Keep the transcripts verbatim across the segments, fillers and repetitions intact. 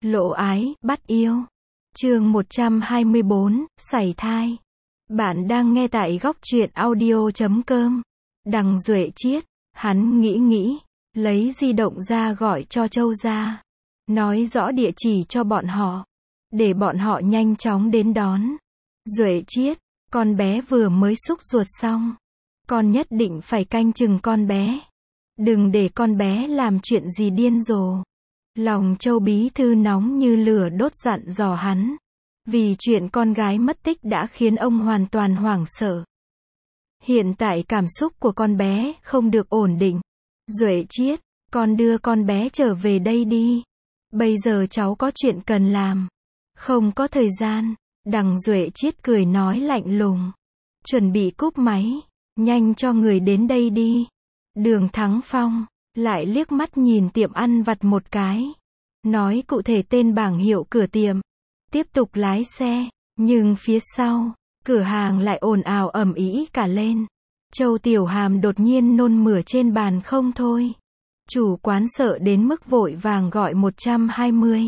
Lộ ái, bắt yêu. Chương một trăm hai mươi bốn, sảy thai. Bạn đang nghe tại góc truyện audio chấm com. Đằng Duệ Chiết, hắn nghĩ nghĩ, lấy di động ra gọi cho Châu gia. Nói rõ địa chỉ cho bọn họ, để bọn họ nhanh chóng đến đón. Duệ Chiết, con bé vừa mới xúc ruột xong. Con nhất định phải canh chừng con bé. Đừng để con bé làm chuyện gì điên rồ. Lòng Châu bí thư nóng như lửa đốt dặn dò hắn. Vì chuyện con gái mất tích đã khiến ông hoàn toàn hoảng sợ. Hiện tại cảm xúc của con bé không được ổn định. Duệ Chiết, con đưa con bé trở về đây đi. Bây giờ cháu có chuyện cần làm. Không có thời gian. Đằng Duệ Chiết cười nói lạnh lùng. Chuẩn bị cúp máy. Nhanh cho người đến đây đi. Đường Thắng Phong lại liếc mắt nhìn tiệm ăn vặt một cái. Nói cụ thể tên bảng hiệu cửa tiệm. Tiếp tục lái xe. Nhưng phía sau, cửa hàng lại ồn ào ầm ĩ cả lên. Châu Tiểu Hàm đột nhiên nôn mửa trên bàn không thôi. Chủ quán sợ đến mức vội vàng gọi một trăm hai mươi.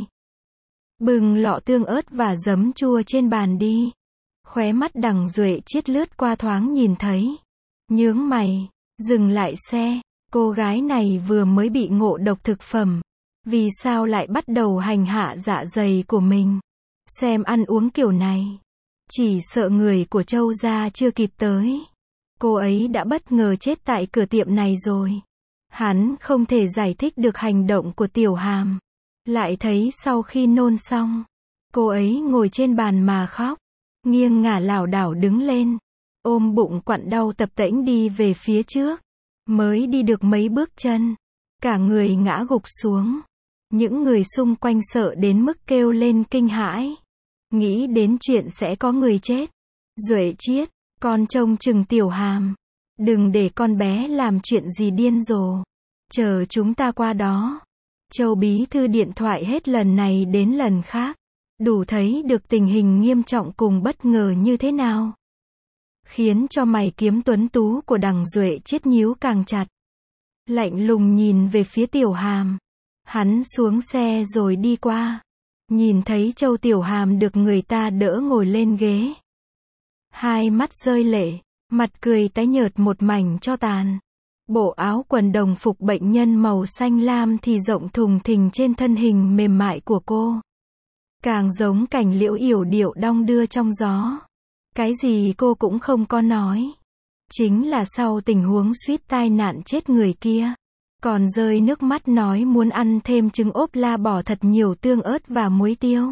Bừng lọ tương ớt và giấm chua trên bàn đi. Khóe mắt Đằng Duệ Chiết lướt qua thoáng nhìn thấy. Nhướng mày, dừng lại xe. Cô gái này vừa mới bị ngộ độc thực phẩm. Vì sao lại bắt đầu hành hạ dạ dày của mình? Xem ăn uống kiểu này. Chỉ sợ người của Châu gia chưa kịp tới. Cô ấy đã bất ngờ chết tại cửa tiệm này rồi. Hắn không thể giải thích được hành động của Tiểu Hàm. Lại thấy sau khi nôn xong, cô ấy ngồi trên bàn mà khóc. Nghiêng ngả lảo đảo đứng lên. Ôm bụng quặn đau tập tễnh đi về phía trước. Mới đi được mấy bước chân. Cả người ngã gục xuống. Những người xung quanh sợ đến mức kêu lên kinh hãi. Nghĩ đến chuyện sẽ có người chết. Duệ Chiết, con trông chừng Tiểu Hàm. Đừng để con bé làm chuyện gì điên rồ. Chờ chúng ta qua đó. Châu bí thư điện thoại hết lần này đến lần khác. Đủ thấy được tình hình nghiêm trọng cùng bất ngờ như thế nào. Khiến cho mày kiếm tuấn tú của Đằng Duệ Chiết nhíu càng chặt. Lạnh lùng nhìn về phía Tiểu Hàm. Hắn xuống xe rồi đi qua. Nhìn thấy Châu Tiểu Hàm được người ta đỡ ngồi lên ghế. Hai mắt rơi lệ, mặt cười tái nhợt một mảnh tro tàn. Bộ áo quần đồng phục bệnh nhân màu xanh lam thì rộng thùng thình trên thân hình mềm mại của cô. Càng giống cảnh liễu yểu điệu đong đưa trong gió. Cái gì cô cũng không có nói. Chính là sau tình huống suýt tai nạn chết người kia. Còn rơi nước mắt nói muốn ăn thêm trứng ốp la bỏ thật nhiều tương ớt và muối tiêu.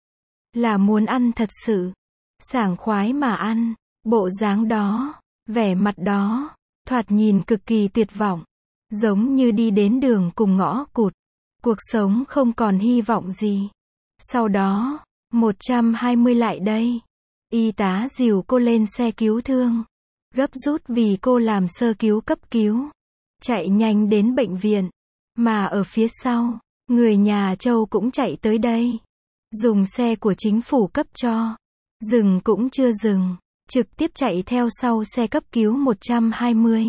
Là muốn ăn thật sự. Sảng khoái mà ăn. Bộ dáng đó, vẻ mặt đó, thoạt nhìn cực kỳ tuyệt vọng. Giống như đi đến đường cùng ngõ cụt. Cuộc sống không còn hy vọng gì. Sau đó, một trăm hai mươi lại đây. Y tá dìu cô lên xe cứu thương. Gấp rút vì cô làm sơ cứu cấp cứu. Chạy nhanh đến bệnh viện. Mà ở phía sau, người nhà Châu cũng chạy tới đây. Dùng xe của chính phủ cấp cho. Dừng cũng chưa dừng. Trực tiếp chạy theo sau xe cấp cứu một trăm hai mươi.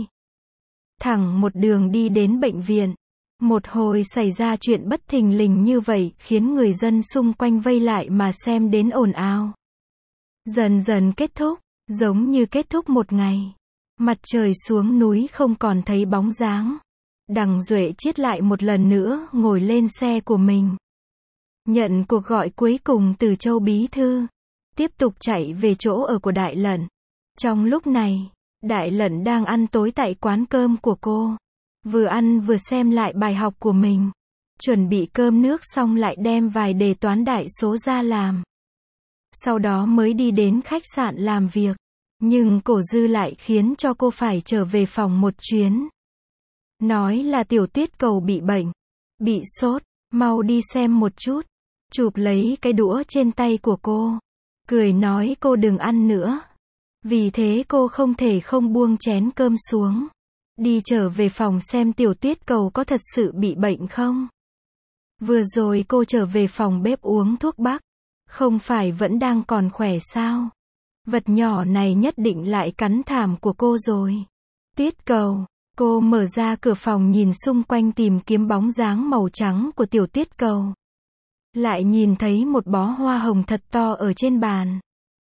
Thẳng một đường đi đến bệnh viện. Một hồi xảy ra chuyện bất thình lình như vậy khiến người dân xung quanh vây lại mà xem đến ồn ào. Dần dần kết thúc, giống như kết thúc một ngày. Mặt trời xuống núi không còn thấy bóng dáng. Đằng Duệ Chiết lại một lần nữa ngồi lên xe của mình. Nhận cuộc gọi cuối cùng từ Châu bí thư. Tiếp tục chạy về chỗ ở của Đại Lận. Trong lúc này, Đại Lận đang ăn tối tại quán cơm của cô. Vừa ăn vừa xem lại bài học của mình. Chuẩn bị cơm nước xong lại đem vài đề toán đại số ra làm. Sau đó mới đi đến khách sạn làm việc. Nhưng Cổ Dư lại khiến cho cô phải trở về phòng một chuyến. Nói là Tiểu Tuyết Cầu bị bệnh. Bị sốt, mau đi xem một chút. Chụp lấy cái đũa trên tay của cô. Cười nói cô đừng ăn nữa. Vì thế cô không thể không buông chén cơm xuống. Đi trở về phòng xem Tiểu Tuyết Cầu có thật sự bị bệnh không. Vừa rồi cô trở về phòng bếp uống thuốc bắc. Không phải vẫn đang còn khỏe sao? Vật nhỏ này nhất định lại cắn thảm của cô rồi. Tuyết Cầu. Cô mở ra cửa phòng nhìn xung quanh tìm kiếm bóng dáng màu trắng của Tiểu Tuyết Cầu. lại nhìn thấy một bó hoa hồng thật to ở trên bàn.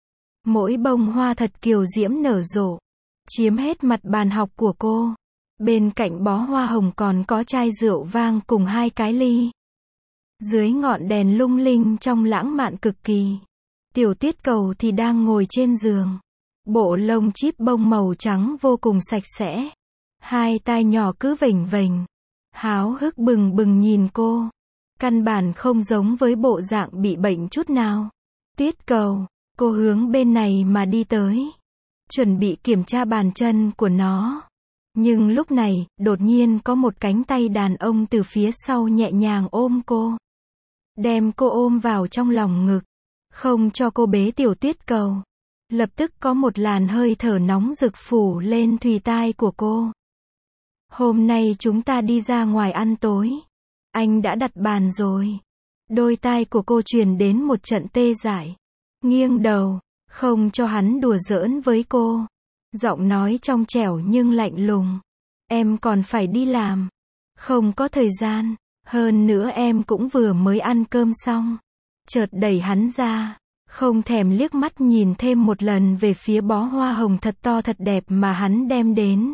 Mỗi bông hoa thật kiều diễm nở rộ, chiếm hết mặt bàn học của cô. Bên cạnh bó hoa hồng còn có chai rượu vang cùng hai cái ly. Dưới ngọn đèn lung linh trong lãng mạn cực kỳ. Tiểu Tuyết Cầu thì đang ngồi trên giường. Bộ lông chíp bông màu trắng vô cùng sạch sẽ. Hai tai nhỏ cứ vểnh vểnh. Háo hức bừng bừng nhìn cô. Căn bản không giống với bộ dạng bị bệnh chút nào. Tuyết Cầu, cô hướng bên này mà đi tới. Chuẩn bị kiểm tra bàn chân của nó. Nhưng lúc này, đột nhiên có một cánh tay đàn ông từ phía sau nhẹ nhàng ôm cô. Đem cô ôm vào trong lòng ngực. Không cho cô bế Tiểu Tuyết Cầu. Lập tức có một làn hơi thở nóng rực phủ lên thùy tai của cô. Hôm nay chúng ta đi ra ngoài ăn tối. Anh đã đặt bàn rồi. Đôi tai của cô truyền đến một trận tê dại. Nghiêng đầu, không cho hắn đùa giỡn với cô. Giọng nói trong trẻo nhưng lạnh lùng. Em còn phải đi làm. Không có thời gian. Hơn nữa em cũng vừa mới ăn cơm xong. Chợt đẩy hắn ra. Không thèm liếc mắt nhìn thêm một lần về phía bó hoa hồng thật to thật đẹp mà hắn đem đến.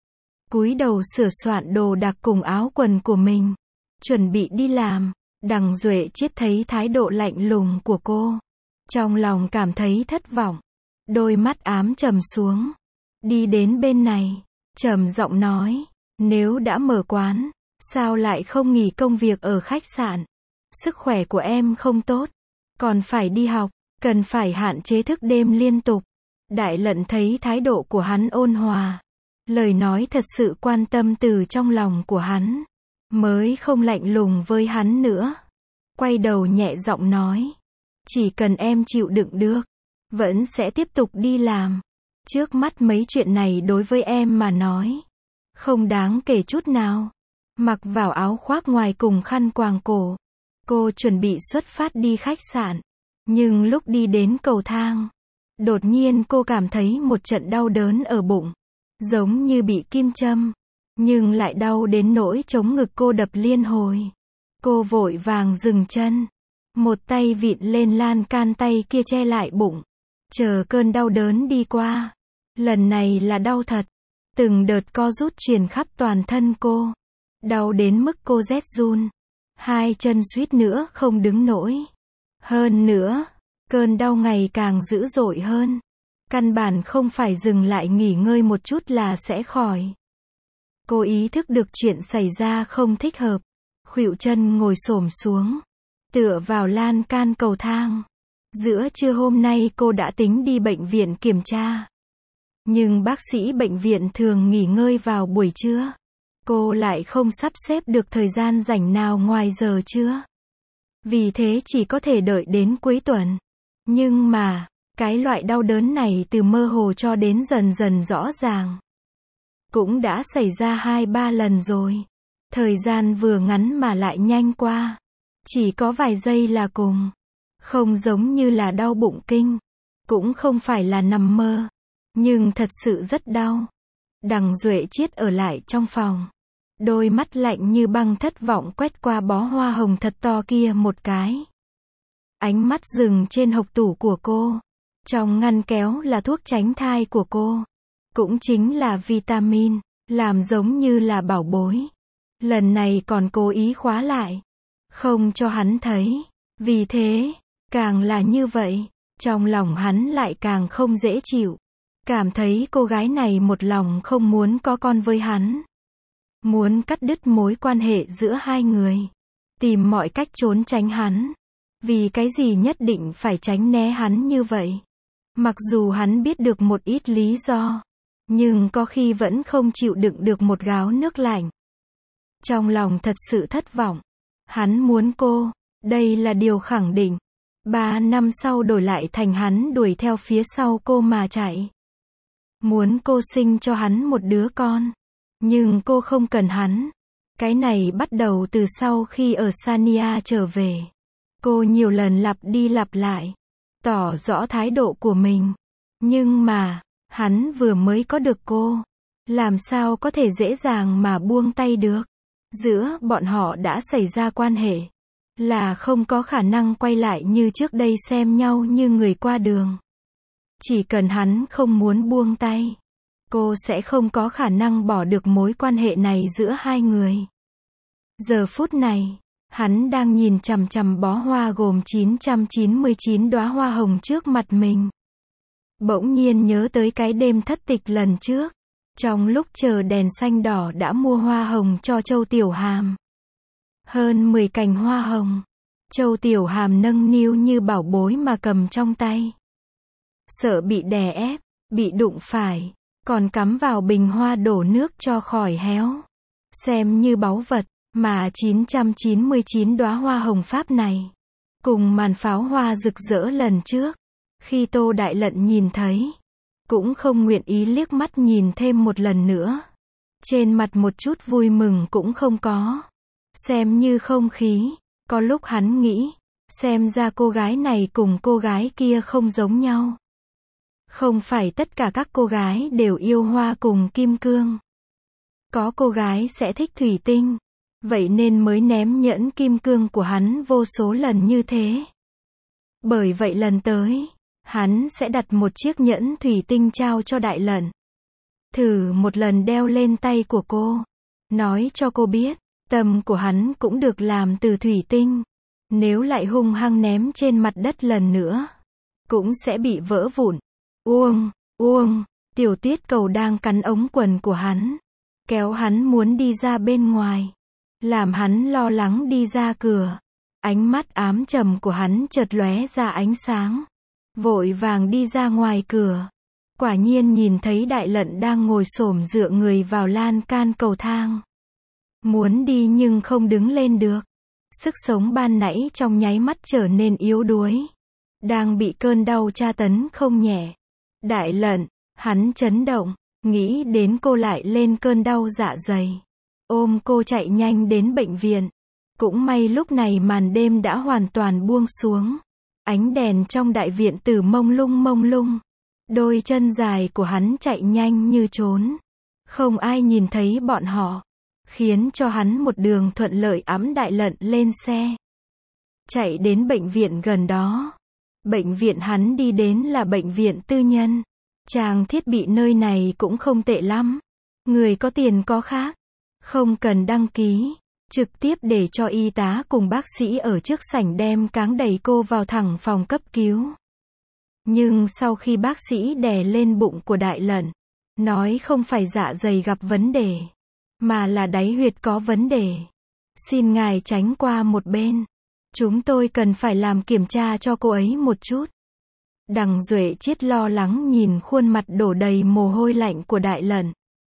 Cúi đầu sửa soạn đồ đạc cùng áo quần của mình. Chuẩn bị đi làm. Đằng Duệ Chiết thấy thái độ lạnh lùng của cô. Trong lòng cảm thấy thất vọng. Đôi mắt ám trầm xuống. Đi đến bên này. Trầm giọng nói. Nếu đã mở quán. Sao lại không nghỉ công việc ở khách sạn? Sức khỏe của em không tốt. Còn phải đi học. Cần phải hạn chế thức đêm liên tục. Đại Lận thấy thái độ của hắn ôn hòa. Lời nói thật sự quan tâm từ trong lòng của hắn. Mới không lạnh lùng với hắn nữa. Quay đầu nhẹ giọng nói. Chỉ cần em chịu đựng được. Vẫn sẽ tiếp tục đi làm. Trước mắt mấy chuyện này đối với em mà nói. Không đáng kể chút nào. Mặc vào áo khoác ngoài cùng khăn quàng cổ. Cô chuẩn bị xuất phát đi khách sạn. Nhưng lúc đi đến cầu thang. Đột nhiên cô cảm thấy một trận đau đớn ở bụng. Giống như bị kim châm. Nhưng lại đau đến nỗi chống ngực cô đập liên hồi. Cô vội vàng dừng chân. Một tay vịn lên lan can, tay kia che lại bụng. Chờ cơn đau đớn đi qua. Lần này là đau thật. Từng đợt co rút truyền khắp toàn thân cô. Đau đến mức cô rét run. Hai chân suýt nữa không đứng nổi. Hơn nữa, cơn đau ngày càng dữ dội hơn. Căn bản không phải dừng lại nghỉ ngơi một chút là sẽ khỏi. Cô ý thức được chuyện xảy ra không thích hợp. Khuỵu chân ngồi xổm xuống. Tựa vào lan can cầu thang. Giữa trưa hôm nay cô đã tính đi bệnh viện kiểm tra. Nhưng bác sĩ bệnh viện thường nghỉ ngơi vào buổi trưa. Cô lại không sắp xếp được thời gian rảnh nào ngoài giờ trưa. Vì thế chỉ có thể đợi đến cuối tuần. Nhưng mà, cái loại đau đớn này từ mơ hồ cho đến dần dần rõ ràng. Cũng đã xảy ra hai ba lần rồi. Thời gian vừa ngắn mà lại nhanh qua. Chỉ có vài giây là cùng. Không giống như là đau bụng kinh. Cũng không phải là nằm mơ. Nhưng thật sự rất đau. Đằng Duệ Chiết ở lại trong phòng. Đôi mắt lạnh như băng thất vọng quét qua bó hoa hồng thật to kia một cái. Ánh mắt dừng trên hộc tủ của cô. Trong ngăn kéo là thuốc tránh thai của cô. Cũng chính là vitamin. Làm giống như là bảo bối. Lần này còn cố ý khóa lại. Không cho hắn thấy. Vì thế, càng là như vậy, trong lòng hắn lại càng không dễ chịu. Cảm thấy cô gái này một lòng không muốn có con với hắn. Muốn cắt đứt mối quan hệ giữa hai người. Tìm mọi cách trốn tránh hắn. Vì cái gì nhất định phải tránh né hắn như vậy? Mặc dù hắn biết được một ít lý do. Nhưng có khi vẫn không chịu đựng được một gáo nước lạnh. Trong lòng thật sự thất vọng. Hắn muốn cô. Đây là điều khẳng định. Ba năm sau đổi lại thành hắn đuổi theo phía sau cô mà chạy. Muốn cô sinh cho hắn một đứa con. Nhưng cô không cần hắn. Cái này bắt đầu từ sau khi ở Sania trở về. Cô nhiều lần lặp đi lặp lại. Tỏ rõ thái độ của mình. Nhưng mà, hắn vừa mới có được cô. Làm sao có thể dễ dàng mà buông tay được. Giữa bọn họ đã xảy ra quan hệ. là không có khả năng quay lại như trước đây xem nhau như người qua đường. Chỉ cần hắn không muốn buông tay, cô sẽ không có khả năng bỏ được mối quan hệ này giữa hai người. Giờ phút này, hắn đang nhìn chằm chằm bó hoa gồm chín trăm chín mươi chín đóa hoa hồng trước mặt mình. Bỗng nhiên nhớ tới cái đêm thất tịch lần trước, trong lúc chờ đèn xanh đỏ đã mua hoa hồng cho Châu Tiểu Hàm. Hơn mười cành hoa hồng, Châu Tiểu Hàm nâng niu như bảo bối mà cầm trong tay. Sợ bị đè ép, bị đụng phải, còn cắm vào bình hoa đổ nước cho khỏi héo. Xem như báu vật, mà chín trăm chín mươi chín đóa hoa hồng Pháp này, cùng màn pháo hoa rực rỡ lần trước, khi Tô Đại Lận nhìn thấy, cũng không nguyện ý liếc mắt nhìn thêm một lần nữa. Trên mặt một chút vui mừng cũng không có. Xem như không khí, có lúc hắn nghĩ, xem ra cô gái này cùng cô gái kia không giống nhau. Không phải tất cả các cô gái đều yêu hoa cùng kim cương. Có cô gái sẽ thích thủy tinh, vậy nên mới ném nhẫn kim cương của hắn vô số lần như thế. Bởi vậy lần tới, hắn sẽ đặt một chiếc nhẫn thủy tinh trao cho Đại Lận. Thử một lần đeo lên tay của cô. Nói cho cô biết, tâm của hắn cũng được làm từ thủy tinh. Nếu lại hung hăng ném trên mặt đất lần nữa, cũng sẽ bị vỡ vụn. Uông, uông, Tiểu Tiết Cầu đang cắn ống quần của hắn, kéo hắn muốn đi ra bên ngoài, làm hắn lo lắng đi ra cửa. Ánh mắt ám trầm của hắn chợt lóe ra ánh sáng, vội vàng đi ra ngoài cửa. Quả nhiên nhìn thấy Đại Lận đang ngồi xổm dựa người vào lan can cầu thang. Muốn đi nhưng không đứng lên được. Sức sống ban nãy trong nháy mắt trở nên yếu đuối. Đang bị cơn đau tra tấn không nhẹ. Đại Lận, hắn chấn động, nghĩ đến cô lại lên cơn đau dạ dày. Ôm cô chạy nhanh đến bệnh viện. Cũng may lúc này màn đêm đã hoàn toàn buông xuống. Ánh đèn trong đại viện tử mông lung mông lung. Đôi chân dài của hắn chạy nhanh như trốn. Không ai nhìn thấy bọn họ. Khiến cho hắn một đường thuận lợi ẵm Đại Lận lên xe. Chạy đến bệnh viện gần đó. Bệnh viện hắn đi đến là bệnh viện tư nhân. Trang thiết bị nơi này cũng không tệ lắm. Người có tiền có khác. Không cần đăng ký. Trực tiếp để cho y tá cùng bác sĩ ở trước sảnh đem cáng đẩy cô vào thẳng phòng cấp cứu. Nhưng sau khi bác sĩ đè lên bụng của Đại Lận, nói không phải dạ dày gặp vấn đề, mà là đáy huyệt có vấn đề. Xin ngài tránh qua một bên. Chúng tôi cần phải làm kiểm tra cho cô ấy một chút. Đằng Duệ Chiết lo lắng nhìn khuôn mặt đổ đầy mồ hôi lạnh của Đại Lận.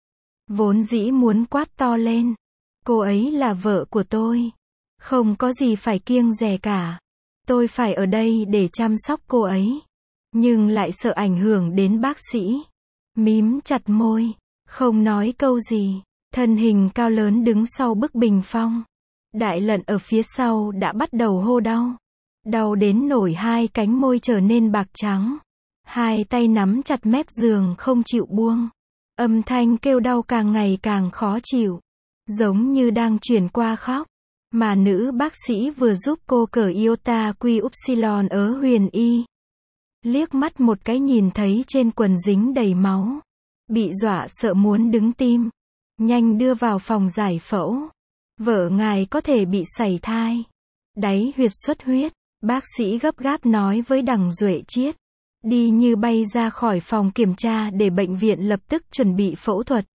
Vốn dĩ muốn quát to lên. Cô ấy là vợ của tôi. Không có gì phải kiêng dè cả. Tôi phải ở đây để chăm sóc cô ấy. Nhưng lại sợ ảnh hưởng đến bác sĩ. Mím chặt môi. Không nói câu gì. Thân hình cao lớn đứng sau bức bình phong. Đại Lận ở phía sau đã bắt đầu hô đau. Đau đến nổi hai cánh môi trở nên bạc trắng. Hai tay nắm chặt mép giường không chịu buông. Âm thanh kêu đau càng ngày càng khó chịu. Giống như đang chuyển qua khóc. Mà nữ bác sĩ vừa giúp cô cởi iota quy upsilon ở Huyền Y. Liếc mắt một cái nhìn thấy trên quần dính đầy máu. Bị dọa sợ muốn đứng tim. Nhanh đưa vào phòng giải phẫu. Vợ ngài có thể bị sảy thai. Đáy huyệt xuất huyết. Bác sĩ gấp gáp nói với Đằng Duệ Chiết. Đi như bay ra khỏi phòng kiểm tra để bệnh viện lập tức chuẩn bị phẫu thuật.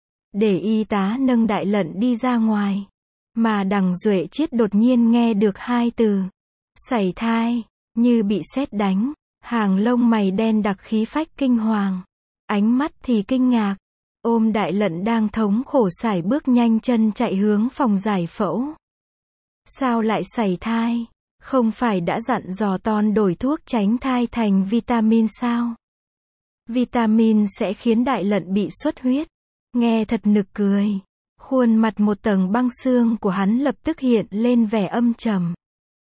Để y tá nâng Đại Lận đi ra ngoài. Mà Đằng Duệ Chiết đột nhiên nghe được hai từ. Sảy thai. Như bị sét đánh. Hàng lông mày đen đặc khí phách kinh hoàng. Ánh mắt thì kinh ngạc. Ôm Đại Lận đang thống khổ sải bước nhanh chân chạy hướng phòng giải phẫu. Sao lại sảy thai? Không phải đã dặn dò Ton đổi thuốc tránh thai thành vitamin sao? Vitamin sẽ khiến Đại Lận bị xuất huyết. Nghe thật nực cười. Khuôn mặt một tầng băng xương của hắn lập tức hiện lên vẻ âm trầm.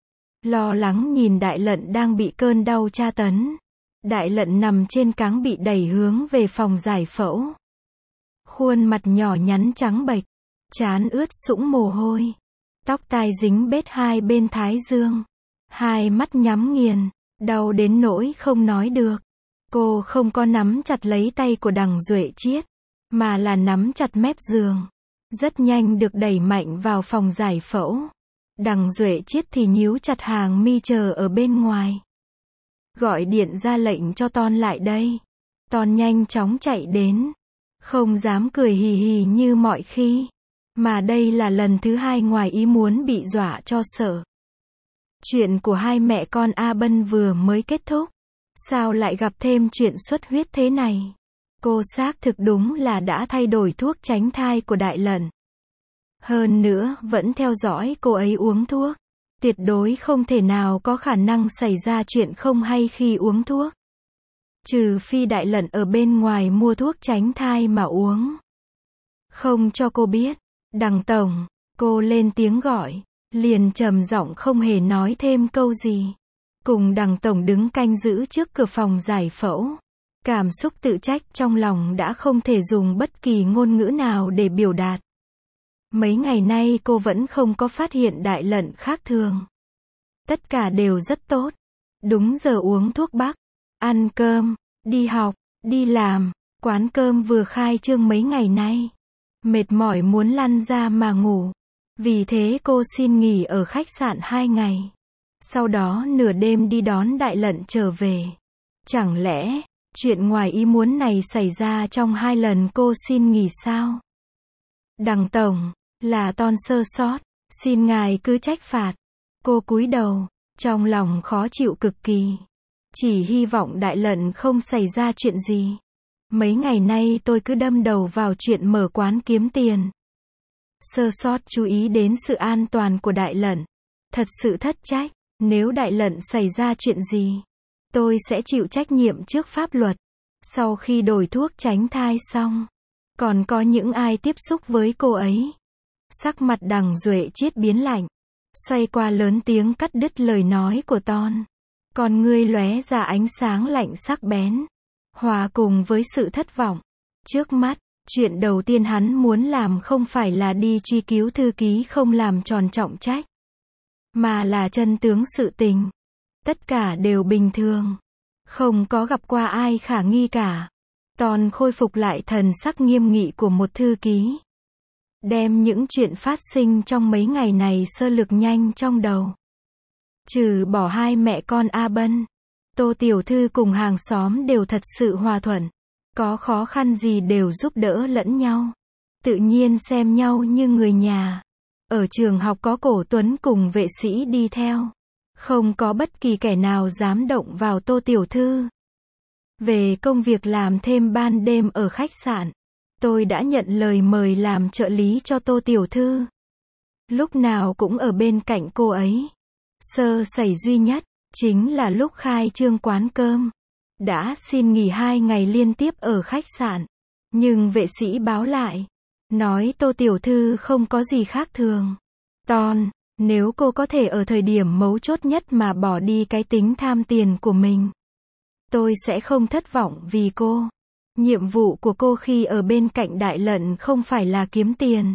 Lo lắng nhìn Đại Lận đang bị cơn đau tra tấn. Đại Lận nằm trên cáng bị đẩy hướng về phòng giải phẫu. Khuôn mặt nhỏ nhắn trắng bệch, trán ướt sũng mồ hôi. Tóc tai dính bết hai bên thái dương. Hai mắt nhắm nghiền, đau đến nỗi không nói được. Cô không có nắm chặt lấy tay của Đằng Duệ Chiết, mà là nắm chặt mép giường. Rất nhanh được đẩy mạnh vào phòng giải phẫu. Đằng Duệ Chiết thì nhíu chặt hàng mi chờ ở bên ngoài. Gọi điện ra lệnh cho Ton lại đây. Ton nhanh chóng chạy đến. Không dám cười hì hì như mọi khi. Mà đây là lần thứ hai ngoài ý muốn bị dọa cho sợ. Chuyện của hai mẹ con A Bân vừa mới kết thúc. Sao lại gặp thêm chuyện xuất huyết thế này? Cô xác thực đúng là đã thay đổi thuốc tránh thai của Đại Lận. Hơn nữa, vẫn theo dõi cô ấy uống thuốc. Tuyệt đối không thể nào có khả năng xảy ra chuyện không hay khi uống thuốc. Trừ phi Đại Lận ở bên ngoài mua thuốc tránh thai mà uống. Không cho cô biết. Đằng tổng, cô lên tiếng gọi. Liền trầm giọng không hề nói thêm câu gì. Cùng Đằng tổng đứng canh giữ trước cửa phòng giải phẫu. Cảm xúc tự trách trong lòng đã không thể dùng bất kỳ ngôn ngữ nào để biểu đạt. Mấy ngày nay cô vẫn không có phát hiện Đại Lận khác thường. Tất cả đều rất tốt. Đúng giờ uống thuốc bắc, ăn cơm, đi học, đi làm. Quán cơm vừa khai trương mấy ngày nay. Mệt mỏi muốn lăn ra mà ngủ. Vì thế cô xin nghỉ ở khách sạn hai ngày. Sau đó nửa đêm đi đón Đại Lận trở về. Chẳng lẽ, chuyện ngoài ý muốn này xảy ra trong hai lần cô xin nghỉ sao? Đằng tổng, là Ton sơ sót, xin ngài cứ trách phạt. Cô cúi đầu, trong lòng khó chịu cực kỳ. Chỉ hy vọng Đại Lận không xảy ra chuyện gì. Mấy ngày nay tôi cứ đâm đầu vào chuyện mở quán kiếm tiền. Sơ sót chú ý đến sự an toàn của Đại Lận. Thật sự thất trách, nếu Đại Lận xảy ra chuyện gì, tôi sẽ chịu trách nhiệm trước pháp luật. Sau khi đổi thuốc tránh thai xong, còn có những ai tiếp xúc với cô ấy. Sắc mặt Đằng Duệ Chiết biến lạnh, xoay qua lớn tiếng cắt đứt lời nói của Ton. Con ngươi lóe ra ánh sáng lạnh sắc bén, hòa cùng với sự thất vọng. Trước mắt, chuyện đầu tiên hắn muốn làm không phải là đi truy cứu thư ký không làm tròn trọng trách, mà là chân tướng sự tình. Tất cả đều bình thường, không có gặp qua ai khả nghi cả. Ton khôi phục lại thần sắc nghiêm nghị của một thư ký. Đem những chuyện phát sinh trong mấy ngày này sơ lược nhanh trong đầu. Trừ bỏ hai mẹ con A Bân, Tô tiểu thư cùng hàng xóm đều thật sự hòa thuận. Có khó khăn gì đều giúp đỡ lẫn nhau. Tự nhiên xem nhau như người nhà. Ở trường học có Cổ Tuấn cùng vệ sĩ đi theo. Không có bất kỳ kẻ nào dám động vào Tô tiểu thư. Về công việc làm thêm ban đêm ở khách sạn, tôi đã nhận lời mời làm trợ lý cho Tô tiểu thư. Lúc nào cũng ở bên cạnh cô ấy. Sơ sẩy duy nhất, chính là lúc khai trương quán cơm. Đã xin nghỉ hai ngày liên tiếp ở khách sạn. Nhưng vệ sĩ báo lại. Nói Tô tiểu thư không có gì khác thường. Ton, nếu cô có thể ở thời điểm mấu chốt nhất mà bỏ đi cái tính tham tiền của mình, tôi sẽ không thất vọng vì cô. Nhiệm vụ của cô khi ở bên cạnh Đại Lận không phải là kiếm tiền,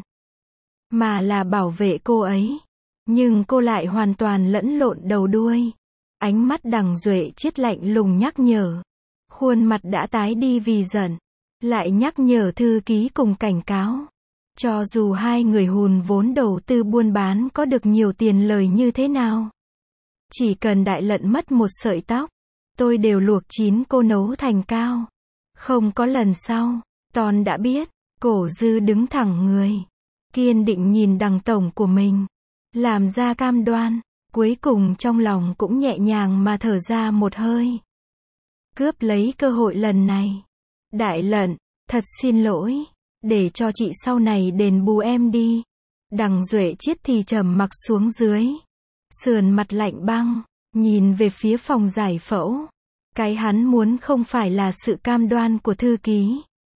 mà là bảo vệ cô ấy. Nhưng cô lại hoàn toàn lẫn lộn đầu đuôi. Ánh mắt Đằng Duệ Chiết lạnh lùng nhắc nhở. Khuôn mặt đã tái đi vì giận. Lại nhắc nhở thư ký cùng cảnh cáo. Cho dù hai người hùn vốn đầu tư buôn bán có được nhiều tiền lời như thế nào, chỉ cần Đại Lận mất một sợi tóc, tôi đều luộc chín cô nấu thành cao. Không có lần sau. Ton đã biết. Cổ Dư đứng thẳng người, kiên định nhìn Đằng tổng của mình, làm ra cam đoan. Cuối cùng trong lòng cũng nhẹ nhàng mà thở ra một hơi. Cướp lấy cơ hội lần này. Đại Lận, thật xin lỗi. Để cho chị sau này đền bù em đi. Đằng Duệ Chiết thì trầm mặc xuống dưới. Sườn mặt lạnh băng, nhìn về phía phòng giải phẫu. Cái hắn muốn không phải là sự cam đoan của thư ký,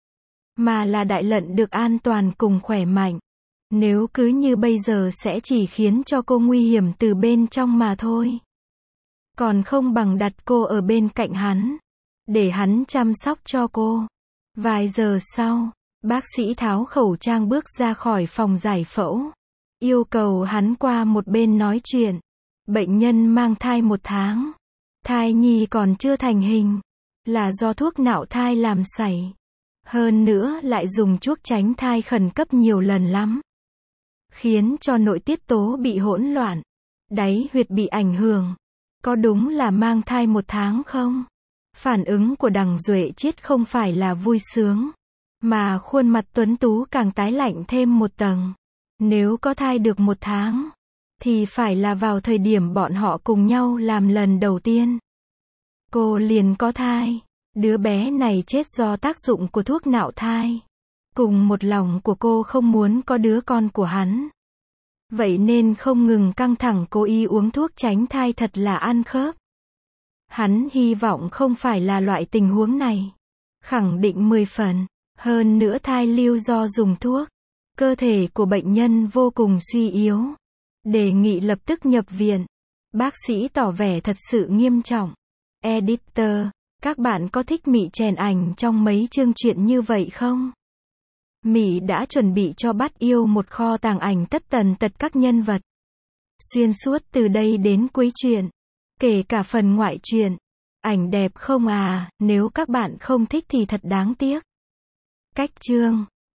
mà là Đại Lận được an toàn cùng khỏe mạnh. Nếu cứ như bây giờ sẽ chỉ khiến cho cô nguy hiểm từ bên trong mà thôi. Còn không bằng đặt cô ở bên cạnh hắn, để hắn chăm sóc cho cô. Vài giờ sau, bác sĩ tháo khẩu trang bước ra khỏi phòng giải phẫu. yêu cầu hắn qua một bên nói chuyện. Bệnh nhân mang thai một tháng. Thai nhi còn chưa thành hình. Là do thuốc nạo thai làm sảy. Hơn nữa lại dùng thuốc tránh thai khẩn cấp nhiều lần lắm. Khiến cho nội tiết tố bị hỗn loạn. Đáy huyệt bị ảnh hưởng. Có đúng là mang thai một tháng không? Phản ứng của Đằng Duệ Chiết không phải là vui sướng. Mà khuôn mặt tuấn tú càng tái lạnh thêm một tầng. Nếu có thai được một tháng. Thì phải là vào thời điểm bọn họ cùng nhau làm lần đầu tiên. Cô liền có thai. Đứa bé này chết do tác dụng của thuốc nạo thai. Cùng một lòng của cô không muốn có đứa con của hắn. Vậy nên không ngừng căng thẳng cố ý uống thuốc tránh thai thật là ăn khớp. Hắn hy vọng không phải là loại tình huống này. Khẳng định mười phần. Hơn nữa thai lưu do dùng thuốc. Cơ thể của bệnh nhân vô cùng suy yếu. Đề nghị lập tức nhập viện. Bác sĩ tỏ vẻ thật sự nghiêm trọng. Editor, các bạn có thích Mị chèn ảnh trong mấy chương truyện như vậy không? Mị đã chuẩn bị cho Bát Yêu một kho tàng ảnh tất tần tật các nhân vật. Xuyên suốt từ đây đến cuối truyện. Kể cả phần ngoại truyện. Ảnh đẹp không à, nếu các bạn không thích thì thật đáng tiếc. Cách chương